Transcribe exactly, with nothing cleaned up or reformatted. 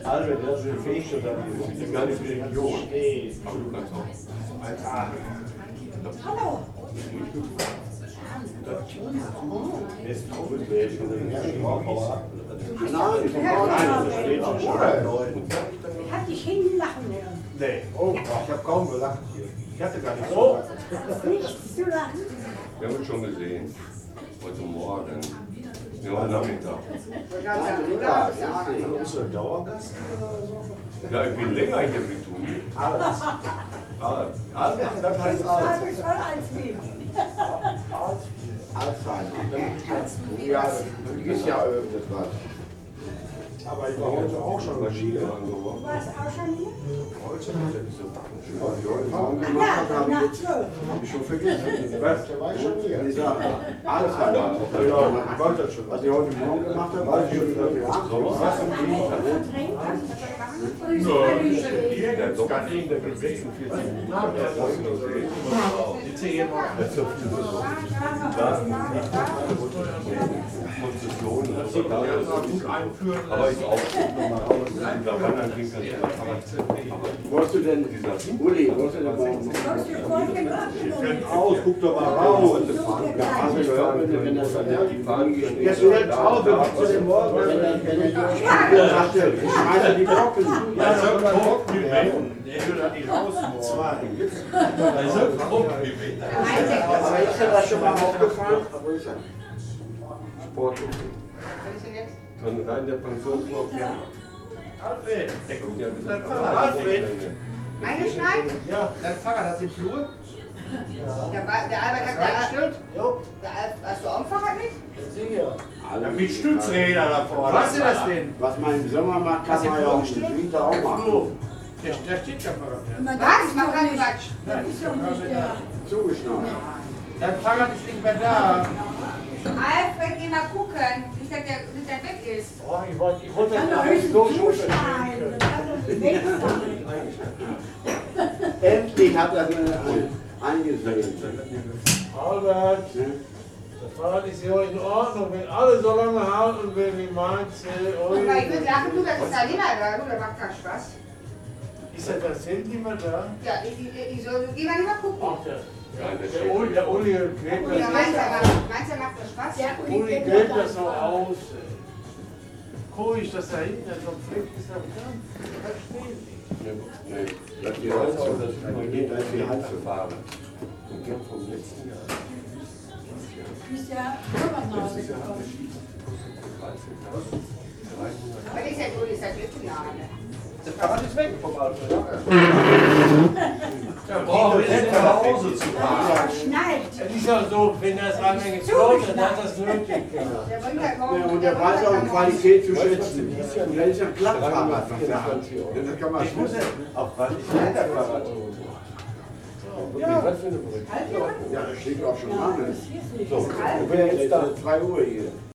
Albert, das ist fähig schon dann. Das ist gar nicht die Region. Nee. Aber du kannst auch. Hallo. Der ist Trommelfleisch von der Herrschaft. Nein, ich Ja, hat dich hinlachen hören. Nee, oh, ich habe kaum gelacht hier. Ich hatte gar nicht so. Nichts zu lachen. Wir haben uns schon gesehen. Heute Morgen. Ja, heute Nachmittag. Bist du ein Dauergast oder so? Ja, ich bin länger hier wie du. Alles. Alles. Alles, das heißt alles. Das ist voll als Leben. Ja, das ist ja das was. Aber ich war heute auch schon mal Ski. Du warst auch schon hier? Heute hat er nicht so Was ich heute Morgen Ach gemacht ja, habe, habe nach ich, zwölf. hab ich schon vergessen. Was? Der war schon hier. Ich sage, alles hat Ja, ich wollte das schon. was ich heute Morgen gemacht habe, weiß ich schon wieder für acht. Was im Gegenteil? Der ist doch gar nicht. Der wird sechsundvierzig Minuten. Der ist sehen. Sitze hier mal. Das ist so viel so. Das ist nicht Konzession. Das sieht man ja gut einführen. Aber ich auch. Da wandern ging das. Wo hast du denn, Uli, wo hast du denn morgen? Aus, guck doch mal raus. Ja, hast du gehört, wenn, wenn das dann die Bahn geht? Jetzt wird raus, wir machen zu dem Morgen. Wenn er, wenn er die Spiele sagte, ich schmeiße die Glocken. Ja, so der will da nicht raus. Zwei. Aber ist dir das schon mal aufgefallen? Wo ist er? Sport. Von rein der Pensionsblock. Ja. Alfred. Der kommt ja wieder. Alfred. Eingeschneit? Ja. Dein Fahrrad hast du im Flur? Der, Wa- der Albert hat der, Jo. der Al- hast du auch ein Fahrrad mit? Sicher. Mit Stützrädern da vorne. Was ist das denn? Was man im Sommer macht, kann man ja auch im Winter auch machen. Da steht kein Fahrrad mehr. Was? Was? Mach keinen Quatsch. Das ist doch nicht der. Zugeschnallt. Dein Fahrrad ist nicht mehr da. Alfred, geh mal gucken, nicht dass der, nicht der weg ist. Oh, ich wollte, ich wollte Kann das doch nicht höchstens so zuschneiden. Das kann doch nicht weg sein. Endlich hat er eine eingesehen. Albert, das Fahrrad ist ja in Ordnung, wenn alle so lange halten will wie meins. Guck mal, ich würde lachen, du, das ist da nimmer da, du, das macht keinen Spaß. Ist das das Handy immer da? Ja, ich, ich, ich soll, geh mal nicht mal gucken. Ach, der, der, Uli, der Uli klebt Ja, meinst du, das, meinst du, macht das Spaß? Der Uli Uli klebt das so aus. Guck das da hinten, so ein Fleck ist da dran. Das steht nicht. Nee, das die Holz und das ist immer geht, als die Hand fahren. Und gern vom letzten Jahr. Du bist ja immer neu Letztes Jahr haben wir gekommen. Ski. dreitausend. dreihundert. Aber ist ja gut, ist ja Glücknahme. Das Fahrrad ist weg vom Alfred. Ja, brauchen wir nicht nach Hause zu fahren. Schneit. Es ist ja so, wenn das anhängig läuft, dann hat das nötig. Der bringt halt morgen. Ja, und der weiß auch die Qualität zu schätzen. Und das ist ja ein Klappfahrrad, was er hat. Das kann man Ich muss schätzen. ja auch was ich kann der Fahrrad holen. Ja, was für eine Brücke. Ja, das steht auch schon an. Das ist nicht. Ich bin jetzt da zwei Uhr hier.